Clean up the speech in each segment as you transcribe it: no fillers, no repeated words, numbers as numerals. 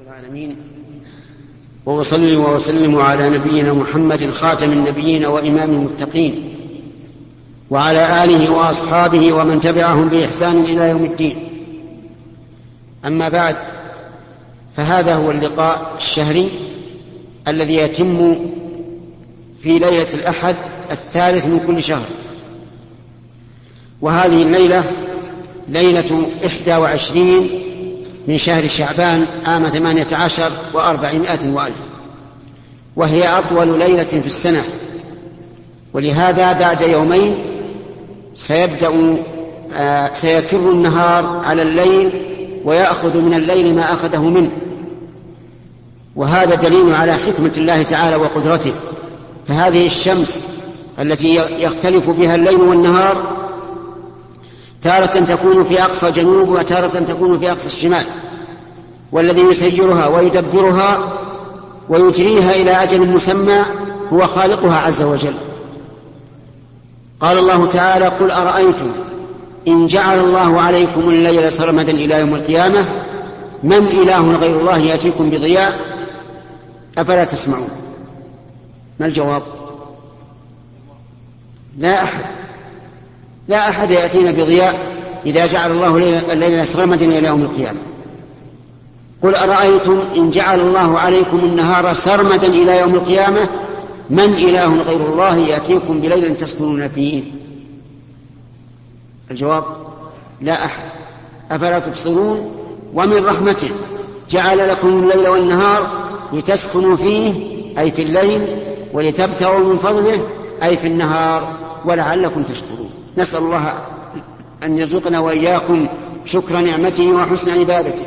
العالمين، وأصلي وأسلم على نبينا محمد خاتم النبيين وإمام المتقين، وعلى آله وأصحابه ومن تبعهم بإحسان إلى يوم الدين. أما بعد، فهذا هو اللقاء الشهري الذي يتم في ليلة الأحد الثالث من كل شهر، وهذه الليلة ليلة 21 من شهر شعبان عام 18 و400 وألف، وهي أطول ليلة في السنة. ولهذا بعد يومين سيكر النهار على الليل ويأخذ من الليل ما أخذه منه، وهذا دليل على حكمة الله تعالى وقدرته. فهذه الشمس التي يختلف بها الليل والنهار تارة تكون في أقصى جنوب وتارة تكون في أقصى الشمال، والذي يسيرها ويدبرها ويجريها إلى أجل مسمى هو خالقها عز وجل. قال الله تعالى: قل أرأيتم إن جعل الله عليكم الليل سرمدا إلى يوم القيامة من إله غير الله يأتيكم بضياء أفلا تسمعون. ما الجواب؟ لا أحد يأتينا بضياء إذا جعل الله الليل سرمدا إلى يوم القيامة. قل أرأيتم إن جعل الله عليكم النهار سرمدا إلى يوم القيامة من إله غير الله يأتيكم بليل تسكنون فيه. الجواب: لا أحد. أفلا تبصرون؟ ومن رحمته جعل لكم الليل والنهار لتسكنوا فيه أي في الليل، ولتبتغوا من فضله أي في النهار، ولعلكم تشكرون. نسأل الله أن يرزقنا وإياكم شكر نعمته وحسن عبادته.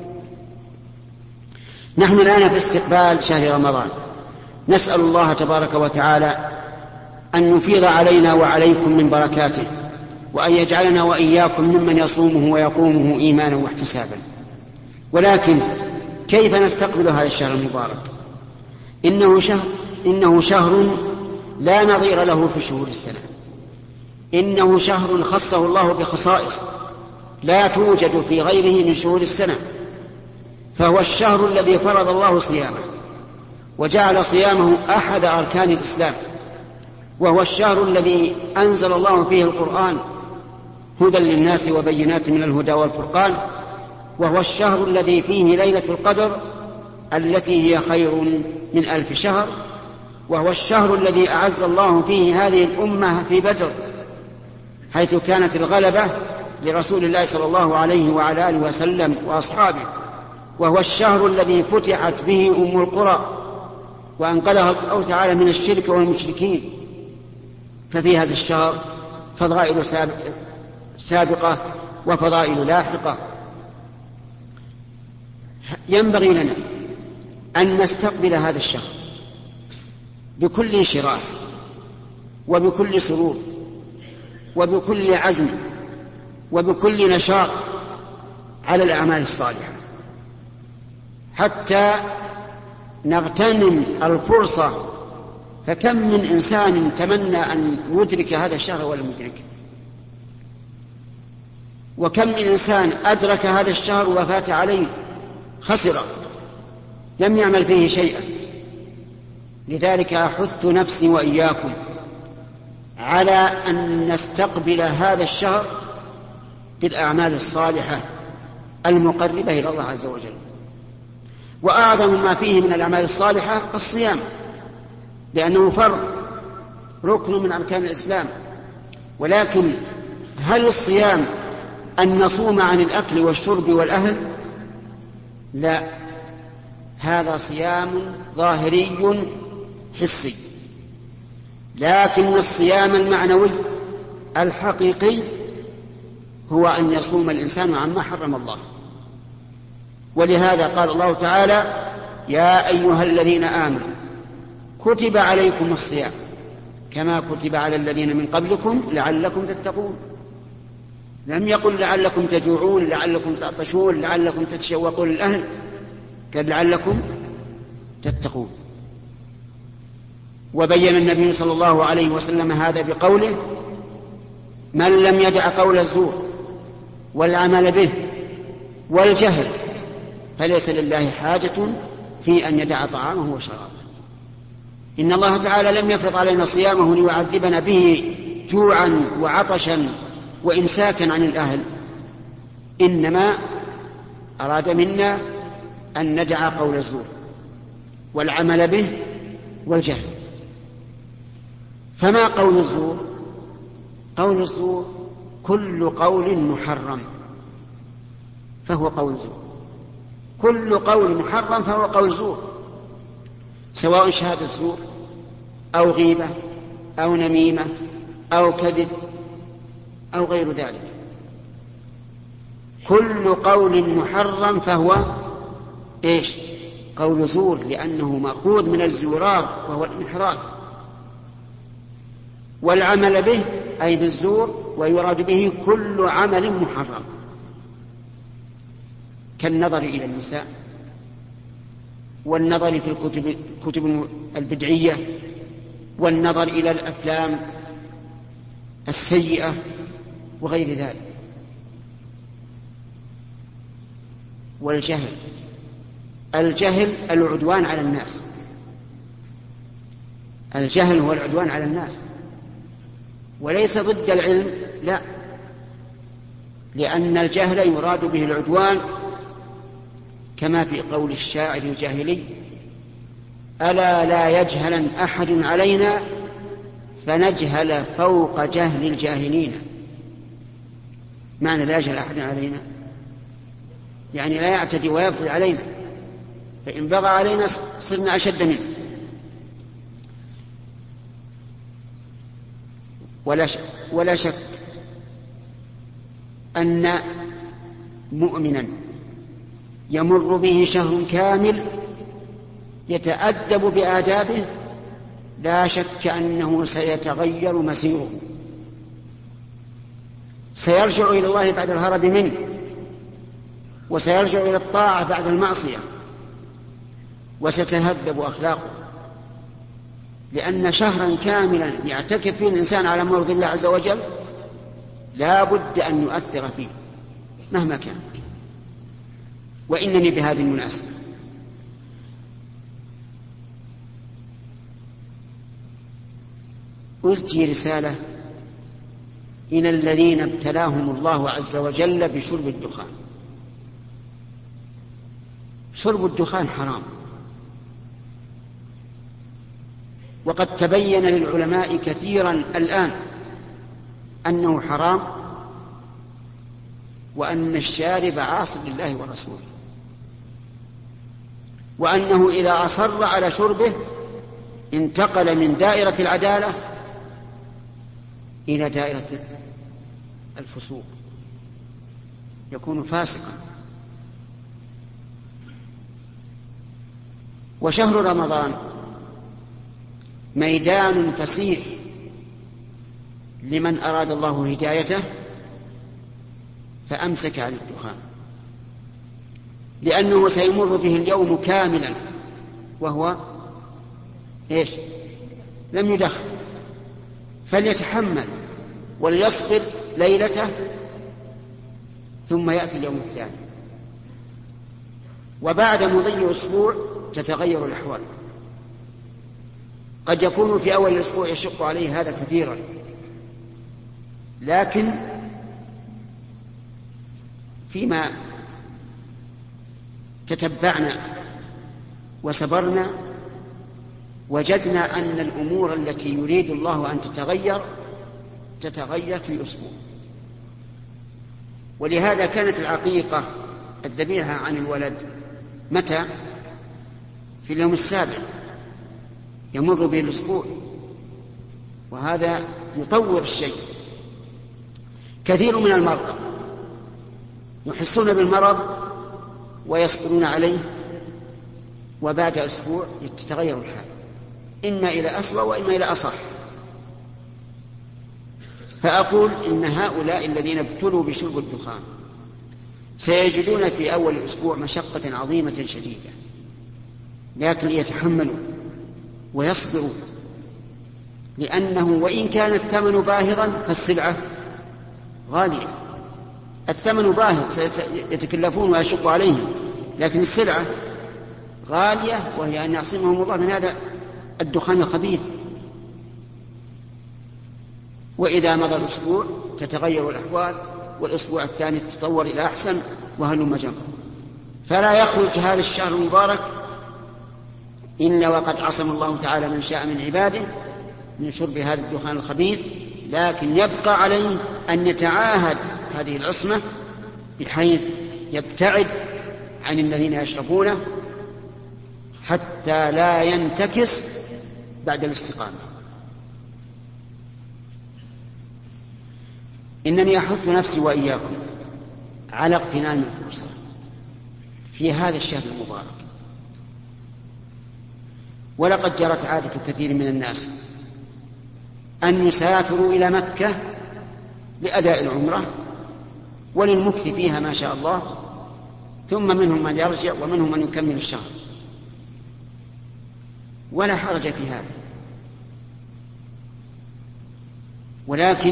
نحن الآن في استقبال شهر رمضان، نسأل الله تبارك وتعالى أن يفيض علينا وعليكم من بركاته، وأن يجعلنا وإياكم ممن يصومه ويقومه إيمانا واحتسابا. ولكن كيف نستقبل هذا الشهر المبارك؟ إنه شهر لا نظير له في شهور السنة، إنه شهر خصه الله بخصائص لا توجد في غيره من شهور السنة، فهو الشهر الذي فرض الله صيامه وجعل صيامه أحد أركان الإسلام، وهو الشهر الذي أنزل الله فيه القرآن هدى للناس وبينات من الهدى والفرقان، وهو الشهر الذي فيه ليلة القدر التي هي خير من 1000 شهر، وهو الشهر الذي أعز الله فيه هذه الأمة في بدر، حيث كانت الغلبة لرسول الله صلى الله عليه وعلى آله وسلم وأصحابه، وهو الشهر الذي فتحت به أم القرى وأنقذها الله تعالى من الشرك والمشركين. ففي هذا الشهر فضائل سابقة وفضائل لاحقة. ينبغي لنا أن نستقبل هذا الشهر بكل انشراح وبكل سرور وبكل عزم وبكل نشاط على الأعمال الصالحة، حتى نغتنم الفرصة. فكم من إنسان تمنى أن يدرك هذا الشهر ولم يدركه، وكم من إنسان أدرك هذا الشهر وفات عليه، خسر، لم يعمل فيه شيئا. لذلك أحث نفسي وإياكم على أن نستقبل هذا الشهر بالأعمال الصالحة المقربة إلى الله عز وجل. وأعظم ما فيه من الأعمال الصالحة الصيام، لأنه فرض ركن من أركان الإسلام. ولكن هل الصيام أن نصوم عن الأكل والشرب والأهل؟ لا، هذا صيام ظاهري حسي. لكن الصيام المعنوي الحقيقي هو أن يصوم الإنسان عما حرم الله. ولهذا قال الله تعالى: يا أيها الذين آمنوا كتب عليكم الصيام كما كتب على الذين من قبلكم لعلكم تتقون. لم يقل لعلكم تجوعون، لعلكم تعطشون، لعلكم تتشوقون للأهل، قال لعلكم تتقون. وبين النبي صلى الله عليه وسلم هذا بقوله: من لم يدع قول الزور والعمل به والجهل فليس لله حاجة في أن يدع طعامه وشرابه. إن الله تعالى لم يفرض علينا صيامه ليعذبنا به جوعا وعطشا وإمساكا عن الأهل، إنما أراد منا أن ندع قول الزور والعمل به والجهل. فما قول الزور؟ قول الزور كل قول محرم فهو قول زور، كل قول محرم فهو قول زور، سواء شهادة زور أو غيبة أو نميمة أو كذب أو غير ذلك. كل قول محرم فهو إيش؟ قول زور، لأنه مأخوذ من الزورار وهو الانحراف. والعمل به أي بالزور، ويراد به كل عمل محرم كالنظر إلى النساء والنظر في الكتب البدعية والنظر إلى الأفلام السيئة وغير ذلك. والجهل، الجهل العدوان على الناس، الجهل هو العدوان على الناس، وليس ضد العلم، لا، لأن الجهل يراد به العدوان، كما في قول الشاعر الجاهلي: ألا لا يجهلن أحد علينا فنجهل فوق جهل الجاهلين. معنى لا يجهل أحد علينا يعني لا يعتدي ويبغي علينا، فإن بغى علينا صرنا أشد منه. ولا شك أن مؤمنا يمر به شهر كامل يتأدب بآدابه، لا شك أنه سيتغير مسيره، سيرجع إلى الله بعد الهرب منه، وسيرجع إلى الطاعة بعد المعصية، وستهذب أخلاقه، لأن شهرا كاملا يعتكف فيه الإنسان على مرض الله عز وجل لا بد أن يؤثر فيه مهما كان. وإنني بهذه المناسبة أسجي رسالة إلى الذين ابتلاهم الله عز وجل بشرب الدخان. شرب الدخان حرام، وقد تبين للعلماء كثيرا الآن أنه حرام، وأن الشارب عاص لله ورسوله، وأنه إذا أصر على شربه انتقل من دائرة العدالة إلى دائرة الفسوق، يكون فاسقا. وشهر رمضان ميدان فسيح لمن أراد الله هدايته فأمسك عن الدخان، لأنه سيمر به اليوم كاملا وهو إيش؟ لم يدخن، فليتحمل وليصبر ليلته ثم يأتي اليوم الثاني، وبعد مضي أسبوع تتغير الأحوال. قد يكون في أول الأسبوع يشق عليه هذا كثيرا، لكن فيما تتبعنا وصبرنا وجدنا أن الأمور التي يريد الله أن تتغير في أسبوع. ولهذا كانت العقيقة الذبيحة عن الولد متى؟ في اليوم السابع، يمر به الأسبوع، وهذا يطور الشيء. كثير من المرضى يحسون بالمرض ويصبرون عليه، وبعد أسبوع تتغير الحال، إما إلى أسوأ وإما إلى أصح. فأقول إن هؤلاء الذين ابتلوا بشرب الدخان سيجدون في أول الأسبوع مشقة عظيمة شديدة، لكن يتحملوا ويصبروا، لأنه وإن كان الثمن باهظا فالسلعة غالية. الثمن باهظ، سيتكلفون ويشق عليهم، لكن السلعة غالية، وهي أن يعصمهم الله من هذا الدخان الخبيث. وإذا مضى الأسبوع تتغير الأحوال، والأسبوع الثاني تتطور إلى أحسن، وهلم جرا. فلا يخرج هذا الشهر المبارك إلا وقد عصم الله تعالى من شاء من عباده من شرب هذا الدخان الخبيث، لكن يبقى عليه أن يتعاهد هذه العصمة بحيث يبتعد عن الذين يشربونه حتى لا ينتكس بعد الاستقامة. إنني أحث نفسي وإياكم على اغتنام الفرصة في هذا الشهر المبارك. ولقد جرت عادة كثير من الناس أن يسافروا إلى مكة لأداء العمرة وللمكث فيها ما شاء الله، ثم منهم من يرجع ومنهم من يكمل الشهر، ولا حرج في هذا. ولكن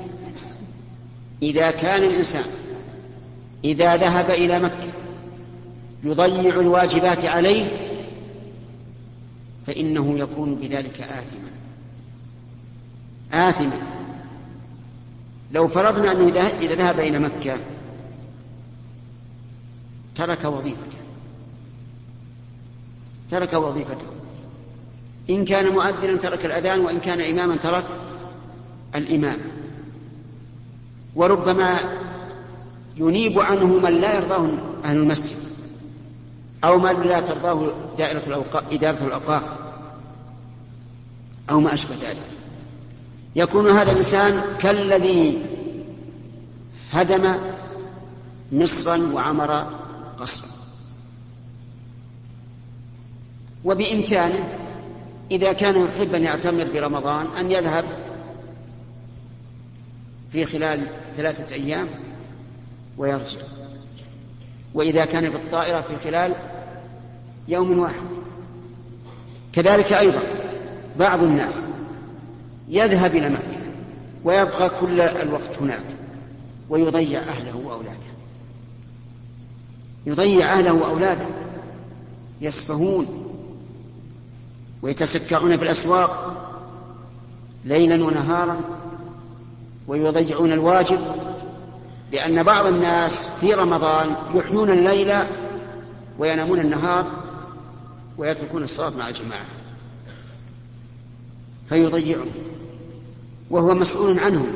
إذا كان الإنسان إذا ذهب إلى مكة يضيع الواجبات عليه فإنه يكون بذلك آثما. لو فرضنا أنه إذا ذهب إلى مكة ترك وظيفته، إن كان مؤذنا ترك الأذان، وإن كان إماما ترك الإمام، وربما ينيب عنه من لا يرضاه أهل المسجد أو من لا ترضاه إدارة الأوقاف أو ما أشبه ذلك. يكون هذا الإنسان كالذي هدم مصرا وعمر قصرا. وبإمكانه إذا كان يحب أن يعتمر برمضان أن يذهب في خلال 3 أيام ويرجع، وإذا كان بالطائرة في خلال يوم واحد. كذلك أيضا بعض الناس يذهب إلى مكة ويبقى كل الوقت هناك ويضيع أهله وأولاده، يسفهون ويتسكعون في الأسواق ليلا ونهارا ويضيعون الواجب، لأن بعض الناس في رمضان يحيون الليل وينامون النهار ويتركون الصلاة مع الجماعة، فيضيعهم وهو مسؤول عنهم.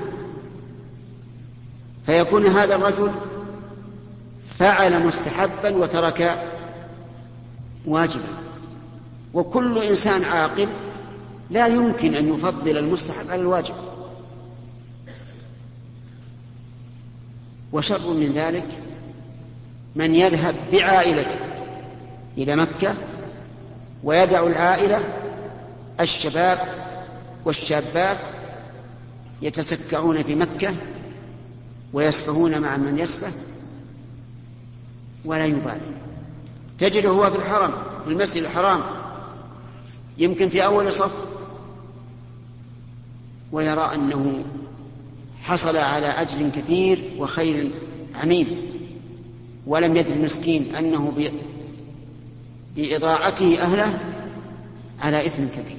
فيكون هذا الرجل فعل مستحبا وترك واجبا. وكل إنسان عاقل لا يمكن أن يفضل المستحب على الواجب. وشر من ذلك من يذهب بعائلته إلى مكة ويدع العائلة الشباب والشابات يتسكعون في مكة ويسفهون مع من يسفه ولا يبالي. تجده هو في الحرم، في المسجد الحرام، يمكن في أول صف، ويرى أنه حصل على أجر كثير وخير عميم، ولم يدر المسكين أنه بإضاعته أهله على إثم كبير.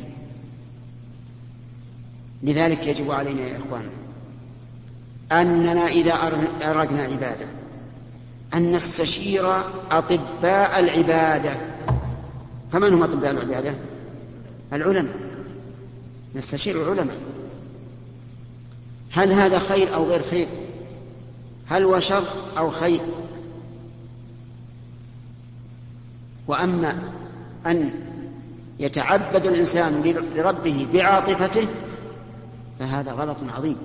لذلك يجب علينا يا إخواننا أننا إذا أردنا عبادة أن نستشير أطباء العبادة. فمن هم أطباء العبادة؟ العلماء. نستشير العلماء، هل هذا خير أو غير خير؟ هل هو شر أو خير؟ وأما أن يتعبد الإنسان لربه بعاطفته فهذا غلط عظيم.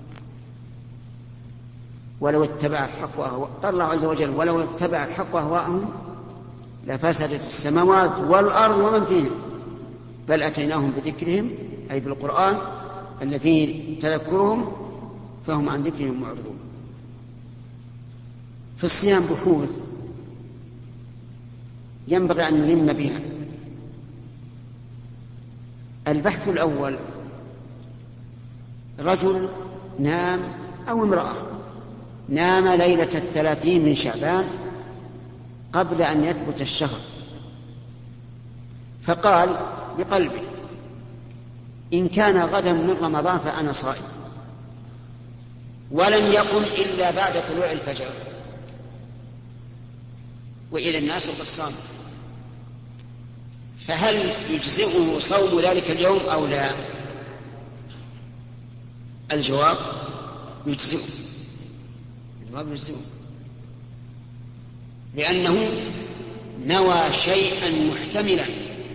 ولو اتبع الحق قال الله عز وجل: ولو اتبع الحق أهواءهم لفسدت السماوات والأرض ومن فيهم بل أتيناهم بذكرهم، أي بالقرآن الذي فيه تذكرهم، فهم عن ذكرهم معرضون. في الصيام بحوث ينبغي أن نلم بها. البحث الأول: رجل نام أو امرأة نام ليلة 30 من شعبان قبل أن يثبت الشهر، فقال بقلبه: إن كان غدا من رمضان فأنا صائم، ولم يقم إلا بعد طلوع الفجر وإذا الناس قد صاموا، فهل يجزئه صوم ذلك اليوم أو لا؟ الجواب: يجزئه. الجواب يجزئه، لأنه نوى شيئا محتملا،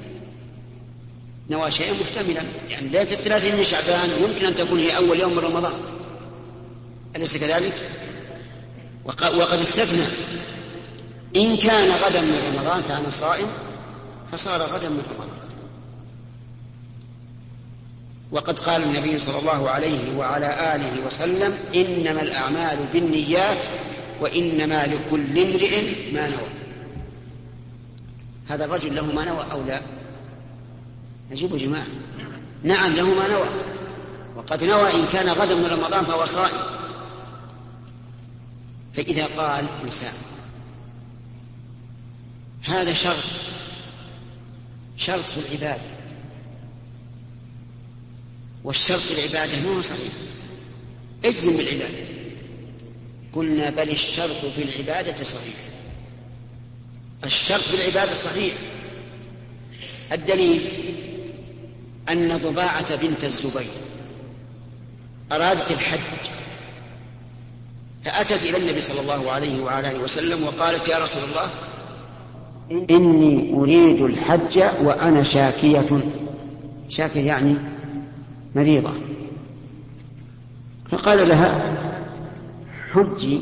يعني ليلة 30 من شعبان يمكن أن تكون هي أول يوم من رمضان، أليس كذلك؟ وقد استثنى: إن كان غدا من رمضان فأنا صائم، فصار غدا من رمضان. وقد قال النبي صلى الله عليه وعلى آله وسلم: إنما الأعمال بالنيات وإنما لكل امرئ ما نوى. هذا الرجل له ما نوى أو لا؟ نجيب جماعة: نعم له ما نوى، وقد نوى إن كان غدا من رمضان فهو صائم. فإذا قال إنسان هذا شرط في العبادة، والشرط في العبادة ما هو صحيح، اجزم بالعبادة، قلنا: بل الشرط في العبادة صحيح. الشرط في العبادة صحيح. الدليل أن ضباعة بنت الزبير أرادت الحج، فأتت إلى النبي صلى الله عليه وعلى آله وسلم وقالت: يا رسول الله، إني أريد الحج وأنا شاكية يعني مريضة. فقال لها: حجي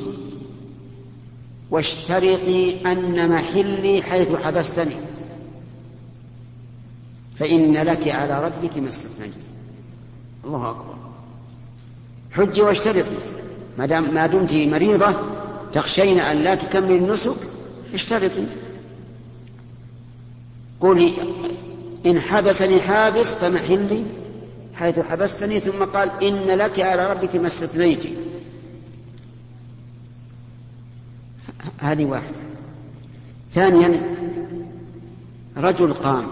واشترطي أن محلي حيث حبستني، فإن لك على ربك ما استثنيت. الله أكبر. حجي واشترطي، ما دمت مريضة تخشين أن لا تكمل النسك، اشترطي، قولي: إن حبسني حابس فمحلي حيث حبستني. ثم قال: إن لك على ربك ما استثنيت. هذه واحدة. ثانيا: رجل قام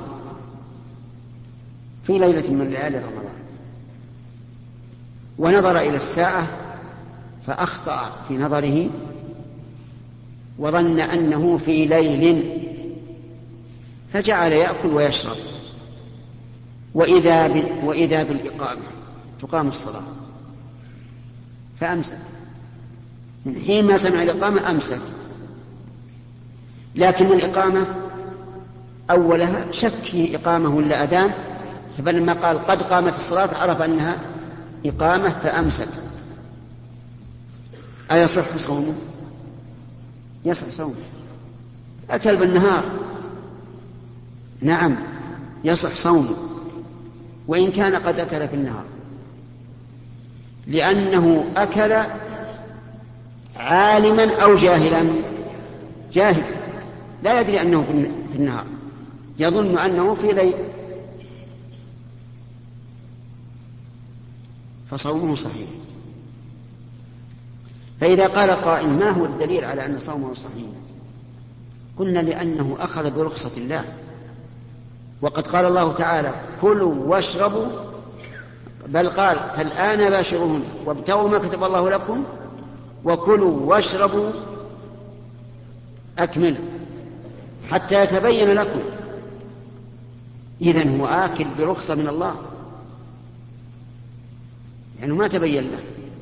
في ليلة من ليالي رمضان ونظر إلى الساعة فأخطأ في نظره وظن أنه في ليل، فجعل يأكل ويشرب، وإذا بالإقامة تقام الصلاة، فأمسك. من حين ما سمع الإقامة أمسك، لكن الإقامة أولها شك إقامة ولا أذان، فلما قال: قد قامت الصلاة، عرف أنها إقامة فأمسك. أيصح صومه؟ يصح صومه. أكل بالنهار، نعم يصح صومه، وإن كان قد أكل في النهار، لأنه أكل عالما أو جاهلا. جاهل لا يدري أنه في النهار، يظن أنه في ليل، فصومه صحيح. فإذا قال قائل: ما هو الدليل على أن صومه صحيح؟ قلنا: لأنه أخذ برخصة الله، وقد قال الله تعالى: كلوا واشربوا، بل قال: فالآن باشروهن وابتغوا ما كتب الله لكم وكلوا واشربوا أكملوا حتى يتبين لكم. إذن هو آكل برخصة من الله، يعني ما تبين له،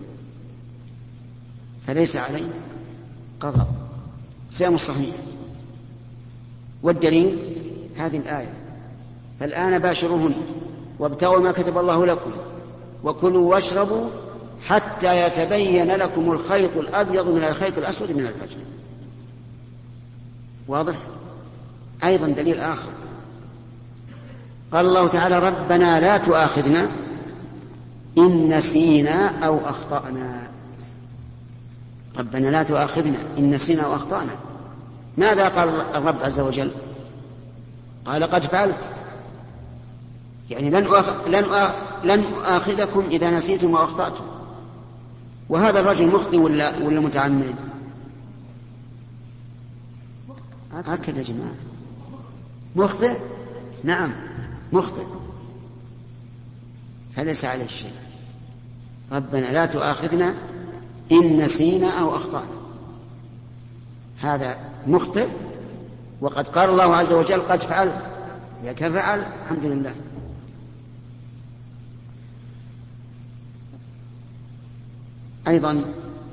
فليس عليه قضاء، صيام صحيح. والدليل هذه الآية: فالآن باشروهن وابتغوا ما كتب الله لكم وكلوا واشربوا حتى يتبين لكم الخيط الأبيض من الخيط الأسود من الفجر. واضح؟ أيضا دليل آخر: قال الله تعالى: ربنا لا تؤاخذنا إن نسينا أو أخطأنا. ربنا لا تؤاخذنا إن نسينا أو أخطأنا. ماذا قال الرب عز وجل؟ قال: قد فعلت، يعني لن أؤاخذكم إذا نسيتم وأخطأتم. وهذا الرجل مخطئ ولا متعمد؟ أكل يا جماعة. مخطئ؟ نعم مخطئ، فليس عليه شيء. ربنا لا تؤاخذنا إن نسينا أو أخطأنا، هذا مخطئ، وقد قال الله عز وجل قد فعلت، إذا كان فعل الحمد لله. أيضا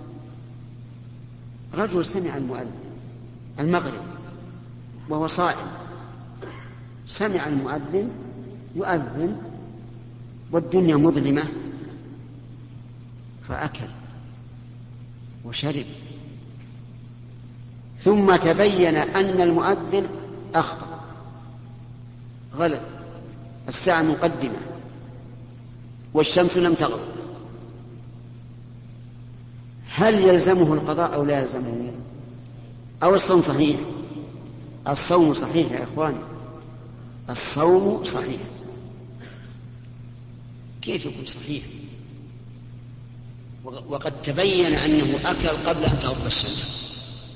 رجل سمع المؤذن المغرب وهو صائم، سمع المؤذن يؤذن والدنيا مظلمة، فأكل وشرب، ثم تبين أن المؤذن أخطأ، غلط، الساعة مقدمة والشمس لم تغرب، هل يلزمه القضاء أو لا يلزمه؟ أو الصوم صحيح؟ الصوم صحيح يا إخواني، الصوم صحيح. كيف يكون صحيح وقد تبين أنه أكل قبل أن تغرب الشمس؟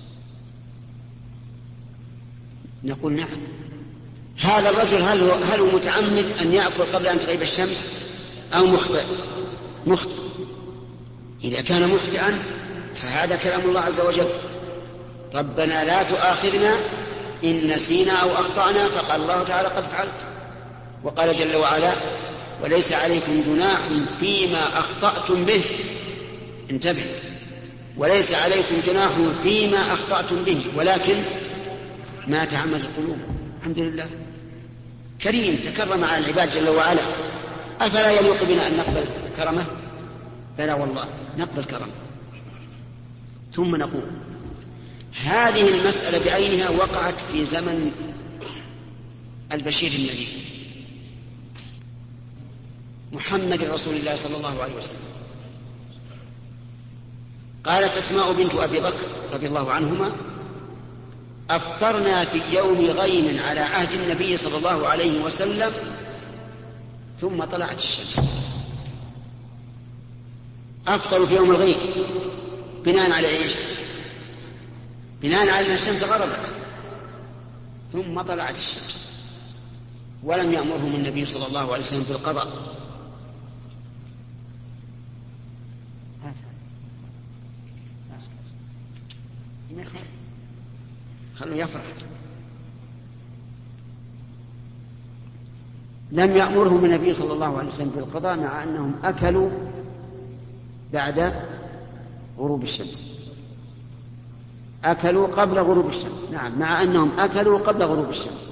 نقول نعم. هذا الرجل هل هو متعمد أن يأكل قبل أن تغيب الشمس أو مخطئ؟ مخطئ. إذا كان مخطئا فهذا كلام الله عز وجل، ربنا لا تؤاخذنا إن نسينا أو أخطأنا، فقال الله تعالى قد فعلت، وقال جل وعلا وليس عليكم جناح فيما أخطأتم به، انتبه، وليس عليكم جناح فيما أخطأتم به ولكن ما تعمد القلوب. الحمد لله، كريم تكرم على العباد جل وعلا، أفلا يليق بنا أن نقبل كرمه؟ بلى والله نقبل كرمه. ثم نقول هذه المسألة بعينها وقعت في زمن البشير النذير محمد رسول الله صلى الله عليه وسلم. قالت أسماء بنت أبي بكر رضي الله عنهما أفطرنا في يوم غيم على عهد النبي صلى الله عليه وسلم ثم طلعت الشمس. أفطروا في يوم الغيم بناء على إيش؟ بناء على أن الشمس غربت ثم طلعت الشمس، ولم يأمرهم النبي صلى الله عليه وسلم بالقضاء. خلوا يفرح. لم يأمرهم النبي صلى الله عليه وسلم بالقضاء مع أنهم أكلوا بعد غروب الشمس، أكلوا قبل غروب الشمس. نعم، مع أنهم أكلوا قبل غروب الشمس.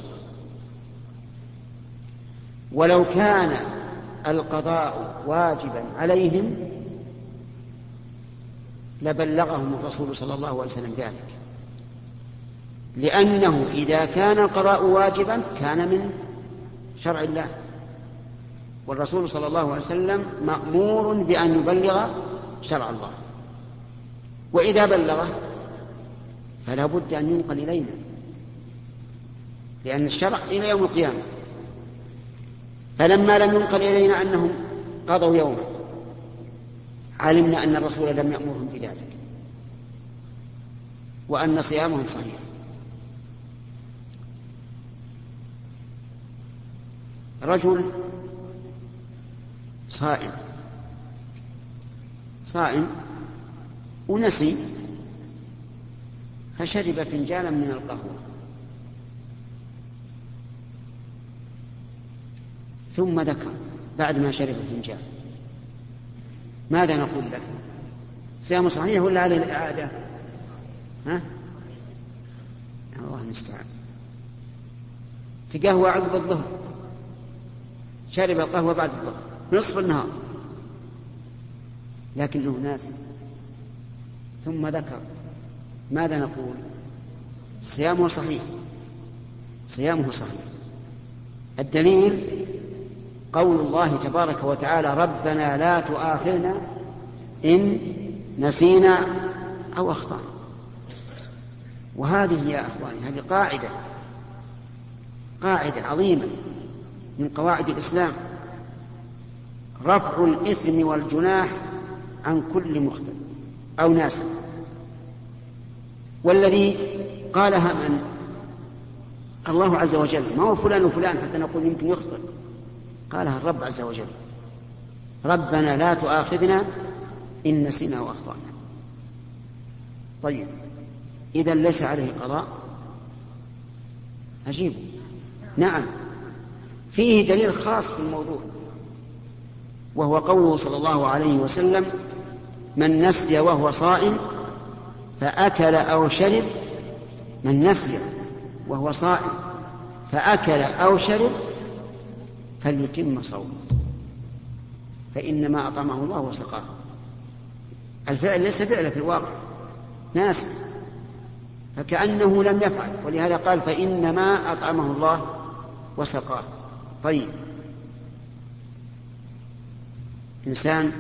ولو كان القضاء واجبا عليهم لبلغهم الرسول صلى الله عليه وسلم ذلك، لأنه إذا كان القضاء واجبا كان من شرع الله، والرسول صلى الله عليه وسلم مأمور بأن يبلغ شرع الله، وإذا بلغه فلا بد أن ينقل إلينا، لأن الشرع إلى يوم القيامة. فلما لم ينقل إلينا أنهم قضوا يوما علمنا أن الرسول لم يأمرهم بذلك وأن صيامهم صحيح. رجل صائم ونسي فشرب فنجالا من القهوة، ثم ذكر بعد ما شرب الفنجان، ماذا نقول له؟ صيام صحيح ولا على الإعادة؟ الله المستعان. تقهوى عقب الظهر، شرب القهوة بعد الظهر نصف النهار لكنه ناسي، ثم ذكر، ماذا نقول؟ صيامه صحيح، صيامه صحيح. الدليل قول الله تبارك وتعالى ربنا لا تؤاخذنا إن نسينا أو أخطأنا. وهذه يا أخواني هذه قاعدة عظيمة من قواعد الإسلام، رفع الإثم والجناح عن كل مخطئ أو ناسٍ. والذي قالها من؟ الله عز وجل، ما هو فلان وفلان حتى نقول يمكن يخطئ، قالها الرب عز وجل: ربنا لا تؤاخذنا إن نسينا وأخطأنا. طيب إذا ليس عليه قضاء؟ عجيب. نعم، فيه دليل خاص في الموضوع، وهو قوله صلى الله عليه وسلم: من نسي وهو صائم فأكل أو شرب، من نسي وهو صائم فأكل أو شرب فليتم صومه فإنما أطعمه الله وسقاه. الفعل ليس فعله في الواقع، ناس، فكأنه لم يفعل، ولهذا قال: فإنما أطعمه الله وسقاه. طيب، إنسان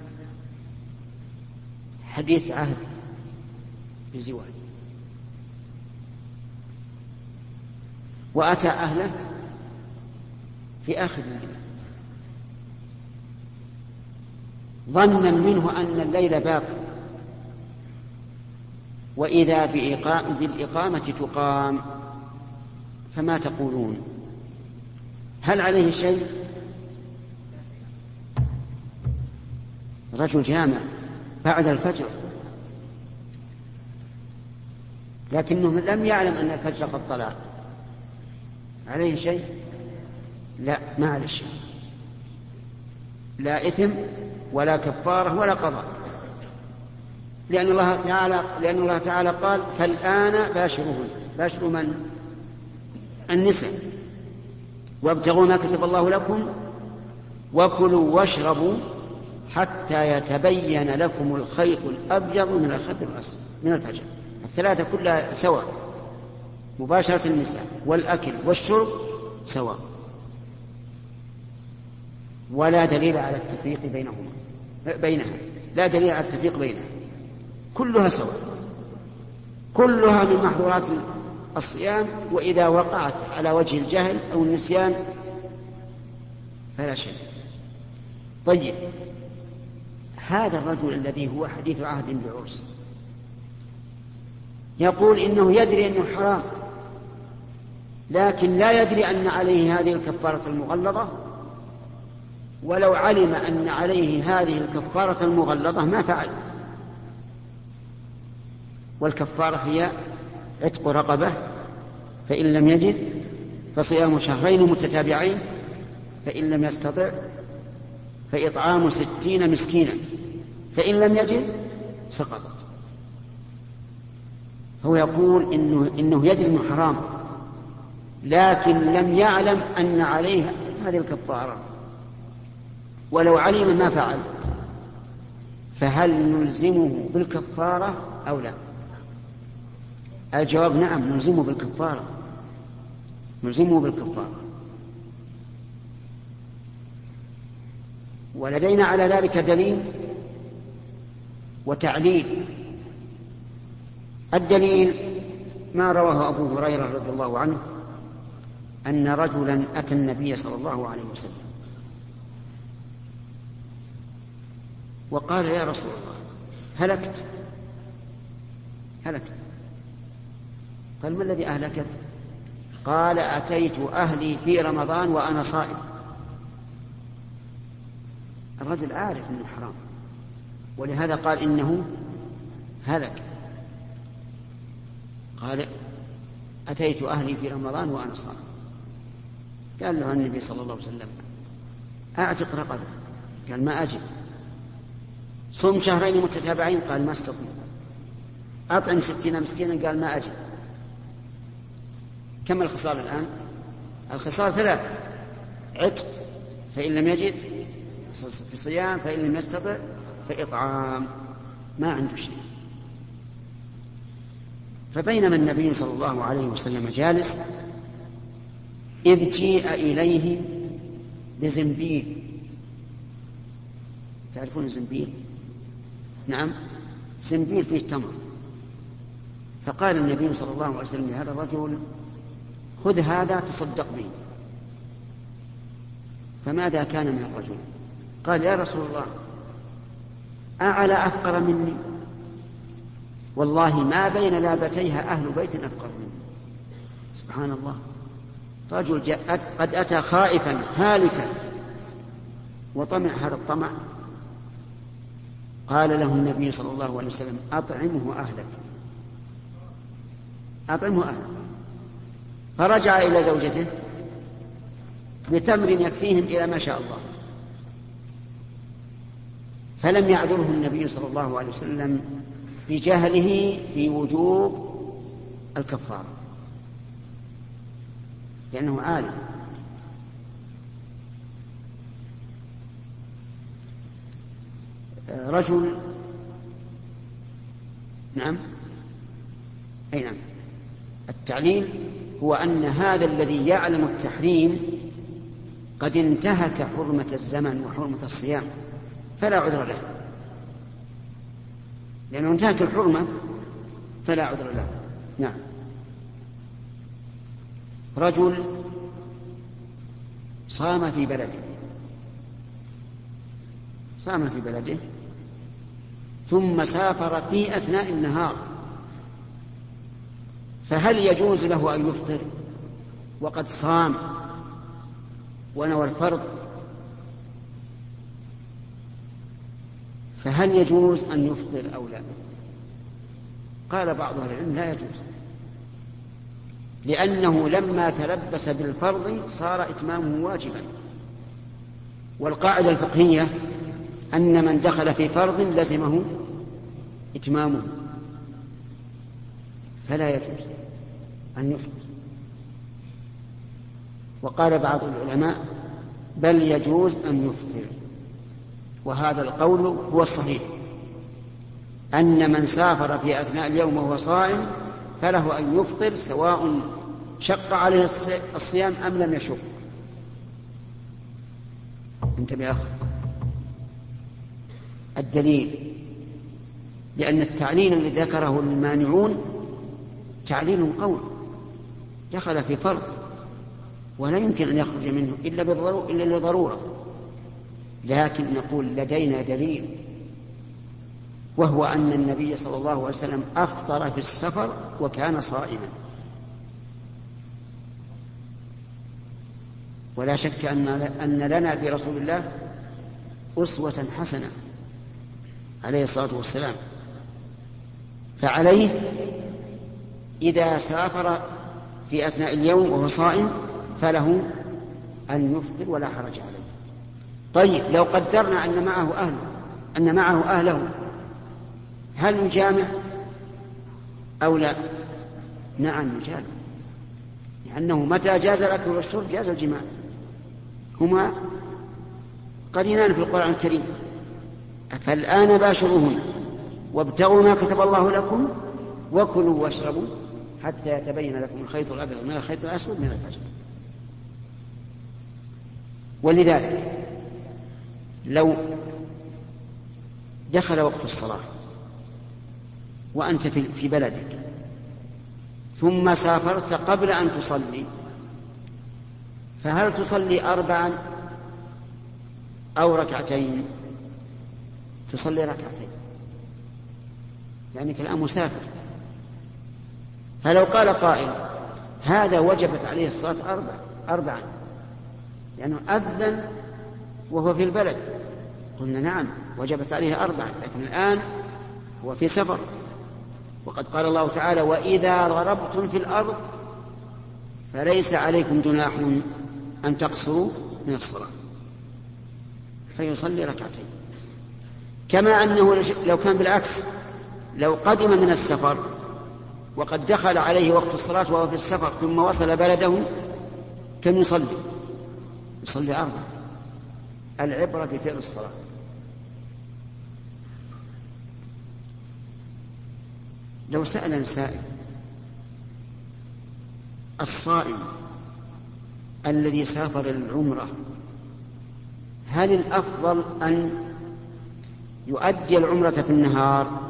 حديث عهد بزواج وأتى أهله في آخر الليل ظنا منه أن الليل باق، وإذا بالإقامة تقام، فما تقولون؟ هل عليه شيء؟ رجل جامع بعد الفجر لكنه لم يعلم أن الفجر قد طلع، عليه شيء؟ لا، ما عليه شيء، لا إثم ولا كفارة ولا قضاء، لأن الله تعالى قال: فالآن باشروهن. باشروا من؟ النساء. وابتغوا ما كتب الله لكم وكلوا واشربوا حتى يتبين لكم الخيط الأبيض من الخيط الأسود من الفجر. الثلاثة كلها سواء، مباشرة النساء والأكل والشرب سواء، ولا دليل على التفريق بينها، لا دليل على التفريق بينها، كلها سواء، كلها من محظورات الصيام، وإذا وقعت على وجه الجهل أو النسيان فلا شيء. طيب، هذا الرجل الذي هو حديث عهد بعرس يقول إنه يدري أنه حرام، لكن لا يدري أن عليه هذه الكفارة المغلظة، ولو علم أن عليه هذه الكفارة المغلظة ما فعل. والكفارة هي عتق رقبة، فإن لم يجد فصيام شهرين متتابعين، فإن لم يستطع فإطعام 60 مسكينا، فإن لم يجد سقطت. هو يقول إنه يدري أنه حرام، لكن لم يعلم أن عليه هذه الكفارة، ولو علم ما فعل. فهل نلزمه بالكفارة أو لا؟ الجواب: نعم، نلزمه بالكفارة، نلزمه بالكفارة. ولدينا على ذلك دليل وتعليل. الدليل ما رواه أبو هريرة رضي الله عنه أن رجلا أتى النبي صلى الله عليه وسلم وقال: يا رسول الله، هلكت. قال: ما الذي أهلكك؟ قال: أتيت أهلي في رمضان وأنا صائم. الرجل عارف أنه حرام، ولهذا قال إنه هلك. قال: أتيت أهلي في رمضان وأنا صائم. قال له النبي صلى الله عليه وسلم: أعتق رقبة. قال: ما أجد. صم شهرين متتابعين. قال: ما استطيع. أطعم 60 مسكينا. قال: ما أجد. كم الخصال الآن؟ الخصال 3: عتق فإن لم يجد، في صيام فإن لم يستطع، فإطعام. ما عنده شيء. فبينما النبي صلى الله عليه وسلم جالس إذ جيء إليه بزنبيل. تعرفون الزنبيل؟ نعم، زنبيل فيه تمر. فقال النبي صلى الله عليه وسلم لهذا الرجل: خذ هذا تصدق به. فماذا كان من الرجل؟ قال: يا رسول الله، أعلى أفقر مني؟ والله ما بين لابتيها أهل بيت أفقر مني. سبحان الله. رجل قد أتى خائفا هالكا وطمع هذا الطمع، قال له النبي صلى الله عليه وسلم: أطعمه أهلك، أطعمه أهلك. فرجع إلى زوجته بتمر يكفيهم إلى ما شاء الله، فلم يعذره النبي صلى الله عليه وسلم بجهله في وجوب الكفارة، لأنه عالم. رجل نعم أي نعم، التعليل هو أن هذا الذي يعلم التحريم قد انتهك حرمة الزمن وحرمة الصيام فلا عذر له، لأنه انتهك الحرمة فلا عذر له. نعم. رجل صام في بلده ثم سافر في أثناء النهار، فهل يجوز له أن يفطر وقد صام ونوى الفرض؟ فهل يجوز أن يفطر أو لا؟ قال بعض أهل العلم: لا يجوز، لأنه لما تلبس بالفرض صار إتمامه واجبا، والقاعدة الفقهية أن من دخل في فرض لزمه إتمامه، فلا يجوز أن يفطر. وقال بعض العلماء: بل يجوز أن يفطر، وهذا القول هو الصحيح، أن من سافر في أثناء اليوم وهو صائم فله أن يفطر سواء شق عليه الصيام أم لم يشق. انتبه يا أخي. الدليل: لأن التعليل الذي ذكره المانعون تعليل قول، دخل في فرض ولا يمكن أن يخرج منه إلا لضرورة، لكن نقول لدينا دليل، وهو أن النبي صلى الله عليه وسلم أفطر في السفر وكان صائما، ولا شك أن لنا في رسول الله أسوة حسنة عليه الصلاة والسلام. فعليه إذا سافر في أثناء اليوم وهو صائم فله أن يفطر ولا حرج عليه. طيب لو قدرنا أن معه أهله، هل يجامع أو لا؟ نعم يجامع، لأنه متى جاز الأكل والشرب جاز الجماع، هما قرينان في القرآن الكريم. فالآن باشروهن وابتغوا ما كتب الله لكم وكلوا واشربوا حتى يتبين لكم الخيط الأبيض من الخيط الأسود من الفجر. ولذلك لو دخل وقت الصلاة وأنت في بلدك ثم سافرت قبل أن تصلي، فهل تصلي 4 أو ركعتين؟ تصلي ركعتين، لأنك الآن مسافر. فلو قال قائل: هذا وجبت عليه الصلاة 4 لأنه أذن وهو في البلد، قلنا نعم وجبت عليه 4، لكن الآن هو في سفر، وقد قال الله تعالى: وإذا ضربتم في الأرض فليس عليكم جناح أن تقصروا من الصلاة، فيصلي ركعتين. كما أنه لو كان بالعكس، لو قدم من السفر وقد دخل عليه وقت الصلاة وهو في السفر ثم وصل بلده، كم يصلي 4. العبرة بفعل الصلاة. لو سأل سائل: الصائم الذي سافر للعمرة هل الأفضل أن يؤدي العمرة في النهار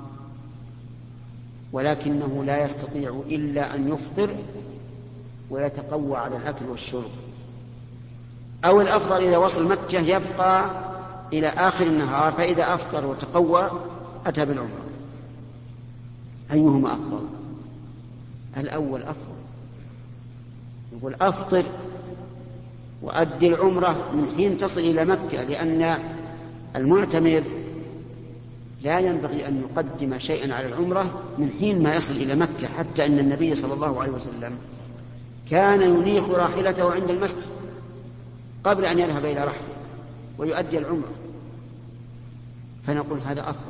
ولكنه لا يستطيع إلا أن يفطر ويتقوى على الأكل والشرب، أو الأفضل إذا وصل مكة يبقى إلى آخر النهار فإذا أفطر وتقوى أتى بالعمرة؟ أيهما أفضل؟ الأول أفضل، يقول أفطر وأدي العمرة من حين تصل إلى مكة، لأن المعتمر لا ينبغي أن يقدم شيئا على العمرة من حين ما يصل إلى مكة، حتى أن النبي صلى الله عليه وسلم كان ينيخ راحلته عند المسجد قبل أن يذهب إلى رحله ويؤدي العمرة، فنقول هذا أفضل.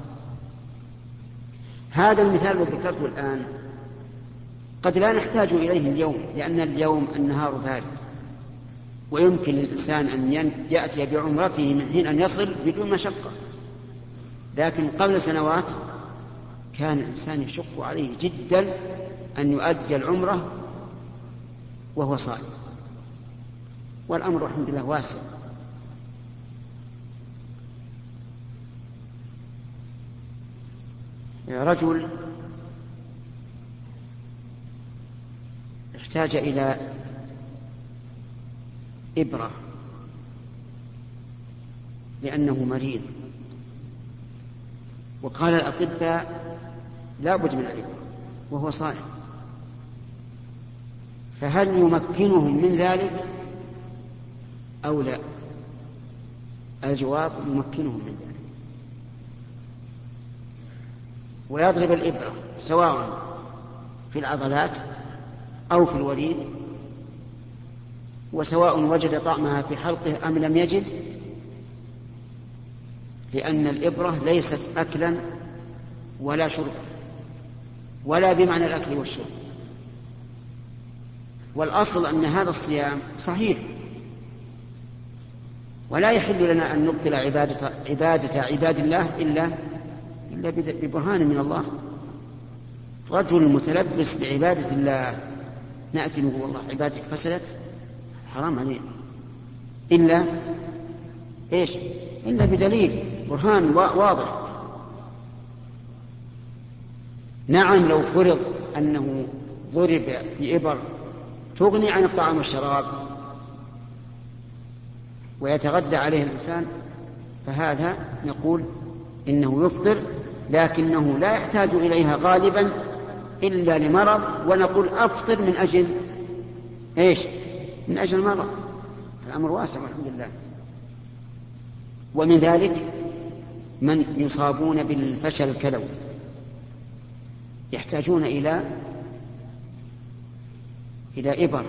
هذا المثال الذي ذكرته الآن قد لا نحتاج إليه اليوم، لأن اليوم النهار بارد ويمكن للإنسان أن يأتي بعمرته من حين أن يصل بدون مشقة، لكن قبل سنوات كان الإنسان يشق عليه جدا أن يؤدي العمرة وهو صائم، والأمر الحمد لله واسع. رجل احتاج إلى إبرة لأنه مريض، وقال الأطباء لا بد من الإبرة وهو صائم، فهل يمكنهم من ذلك أو لا؟ الجواب يمكنهم من ذلك، ويضرب الإبرة سواء في العضلات أو في الوريد، وسواء وجد طعمها في حلقه أم لم يجد، لأن الإبرة ليست أكلا ولا شربا ولا بمعنى الأكل والشرب، والأصل أن هذا الصيام صحيح، ولا يحل لنا أن نبطل عبادة عباد الله إلا ببرهان من الله. رجل متلبس بعبادة الله نأتي نقول والله عبادتك فسدت، حرام علينا، إلا إيش؟ إلا بدليل برهان واضح. نعم لو فرض أنه ضرب بإبر تغني عن الطعام والشراب ويتغذى عليه الإنسان، فهذا نقول إنه يفطر، لكنه لا يحتاج إليها غالبا إلا لمرض، ونقول أفطر من أجل إيش؟ من أجل المرض. الأمر واسع والحمد لله. ومن ذلك من يصابون بالفشل الكلوي يحتاجون إلى إبر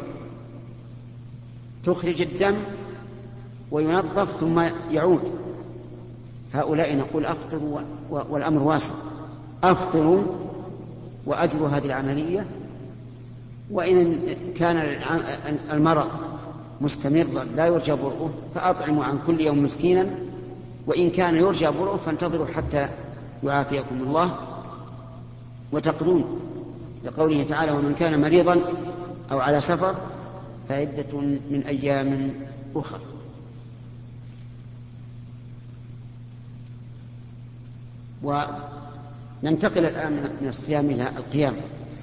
تخرج الدم وينظف ثم يعود، هؤلاء نقول أفطروا والأمر واسع، أفطروا وأجروا هذه العملية، وإن كان المرض مستمرا لا يرجى برؤه فأطعموا عن كل يوم مسكينا، وإن كان يرجى برؤه فانتظروا حتى يعافيكم الله وتقضون، لقوله تعالى ومن كان مريضا أو على سفر فعدة من أيام أخر. وننتقل الآن من الصيام إلى القيام.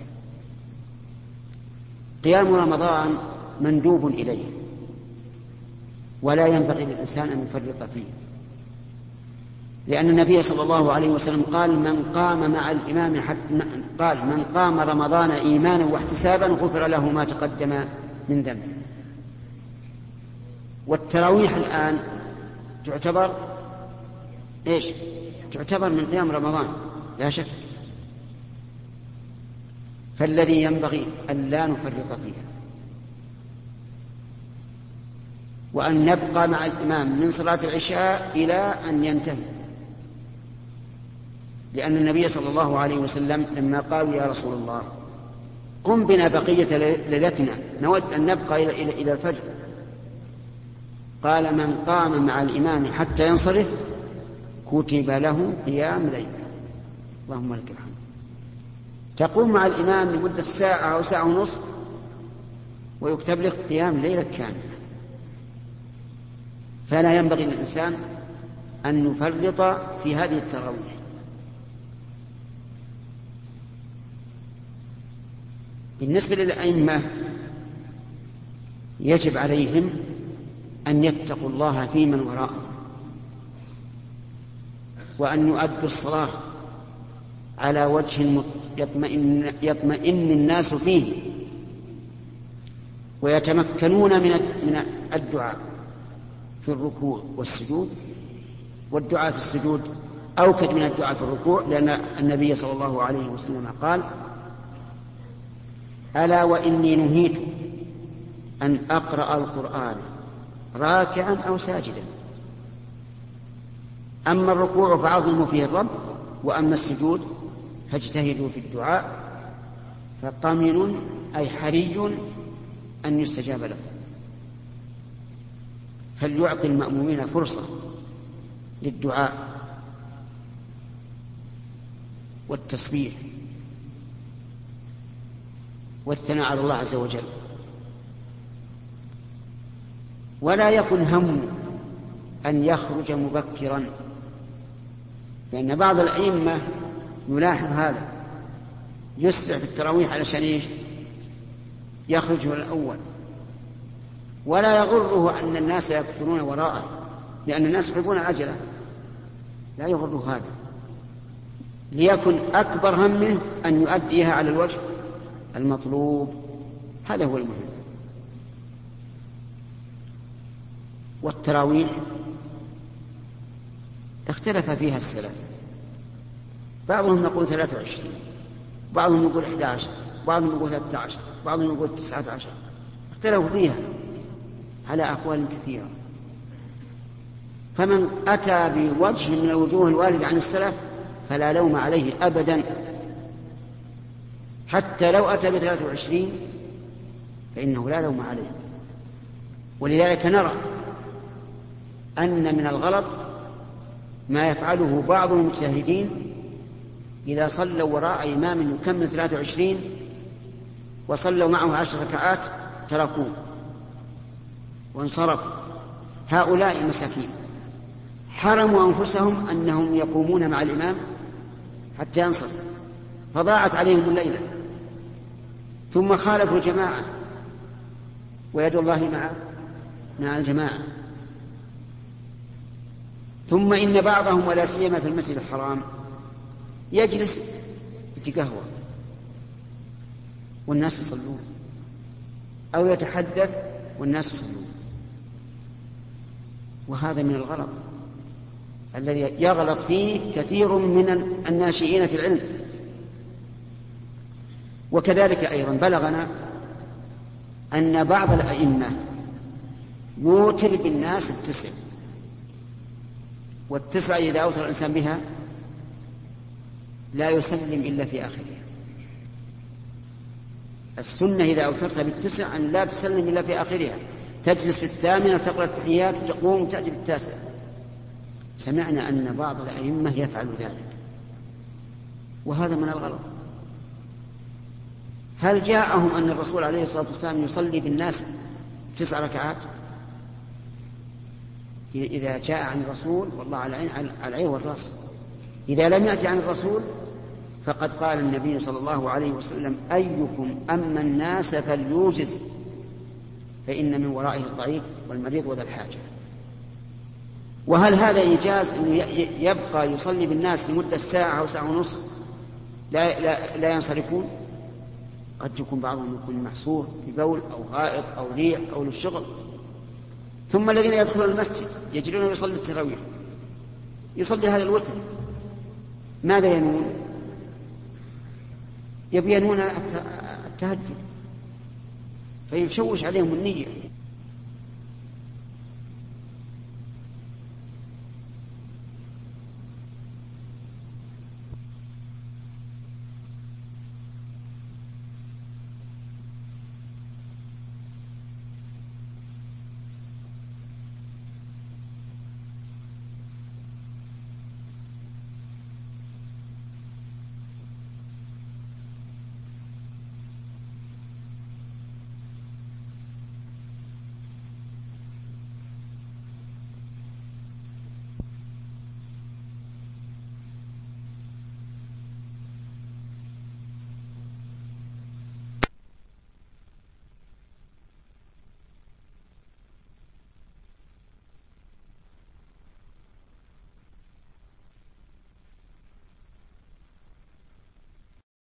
قيام رمضان مندوب إليه ولا ينبغي للإنسان أن يفرط فيه، لأن النبي صلى الله عليه وسلم قال من قام رمضان إيمانا واحتسابا غفر له ما تقدم من ذنبه. والتراويح الآن تعتبر إيش؟ تعتبر من قيام رمضان لا شك، فالذي ينبغي أن لا نفرط فيها، وأن نبقى مع الإمام من صلاة العشاء إلى أن ينتهي، لأن النبي صلى الله عليه وسلم لما قالوا يا رسول الله قم بنا بقية ليلتنا نود أن نبقى إلى الفجر، قال من قام مع الإمام حتى ينصرف كتب له قيام ليلة. اللهم لك الحمد. تقوم مع الإمام لمدة ساعة أو ساعة ونصف ويكتب لك قيام ليلة كاملة، فلا ينبغي للإنسان أن يفرط في هذه التراويح. بالنسبة للأئمة يجب عليهم أن يتقوا الله في من وراءهم، وأن يؤدوا الصلاة على وجه يطمئن الناس فيه، ويتمكنون من الدعاء في الركوع والسجود، والدعاء في السجود أوكد من الدعاء في الركوع، لأن النبي صلى الله عليه وسلم قال: ألا وإني نهيت أن أقرأ القرآن راكعا أو ساجدا. أما الركوع فعظموا فيه الرب، وأما السجود فاجتهدوا في الدعاء، فطمن أي حري أن يستجاب له. فليعطي المأمومين فرصة للدعاء والتسبيح والثناء على الله عز وجل، ولا يكن هم أن يخرج مبكرا، لأن بعض الأئمة يلاحظ هذا، يسرع في التراويح علشان يخرج هو الأول، ولا يغره أن الناس يكثرون وراءه، لأن الناس يحبون العجلة، لا يغره هذا، ليكن أكبر همه أن يؤديها على الوجه المطلوب، هذا هو المهم. والتراويح اختلف فيها السلف، بعضهم يقول 23، بعضهم يقول 11، بعضهم يقول 13، بعضهم يقول 19، اختلفوا فيها على أقوال كثيرة. فمن أتى بوجه من الوجوه الواردة عن السلف فلا لوم عليه أبدا، حتى لو أتى ب23 فإنه لا لوم عليه. ولذلك نرى أن من الغلط ما يفعله بعض المجتهدين إذا صلوا وراء إمام يكمل 23 وصلوا معه 10 ركعات تركوه وانصرفوا. هؤلاء مساكين حرموا أنفسهم أنهم يقومون مع الإمام حتى ينصرف، فضاعت عليهم الليلة، ثم خالفوا الجماعة، ويد الله مع الجماعة. ثم إن بعضهم ولا سيما في المسجد الحرام يجلس يتقهوى والناس يصلون، أو يتحدث والناس يصلون، وهذا من الغلط الذي يغلط فيه كثير من الناشئين في العلم. وكذلك أيضا بلغنا أن بعض الأئمة يوتر بالناس ب9، وال9 إذا أوتر الإنسان بها لا يسلم إلا في آخرها. السنة إذا أوترت ب9 أن لا تسلم إلا في آخرها، تجلس في 8 وتقرأ التحيات وتقوم وتأتي ب9. سمعنا أن بعض الأئمة يفعل ذلك، وهذا من الغلط. هل جاءهم أن الرسول عليه الصلاة والسلام يصلي بالناس 9 ركعات؟ إذا جاء عن الرسول والله على العين والرأس. إذا لم يأتي عن الرسول فقد قال النبي صلى الله عليه وسلم: أيكم أما الناس فليوجز، فإن من ورائه الضعيف والمريض وذا الحاجة. وهل هذا إيجاز أنه يبقى يصلي بالناس لمدة ساعة أو ساعة ونصف لا ينصرفون؟ قد يكون بعضهم يكون محصور ببول أو غائط أو ريح أو للشغل. ثم الذين يدخلون المسجد يجرون يصلي التراويح، يصلي هذا الوتر، ماذا ينون؟ يبينون التهجد، فيشوش عليهم النية.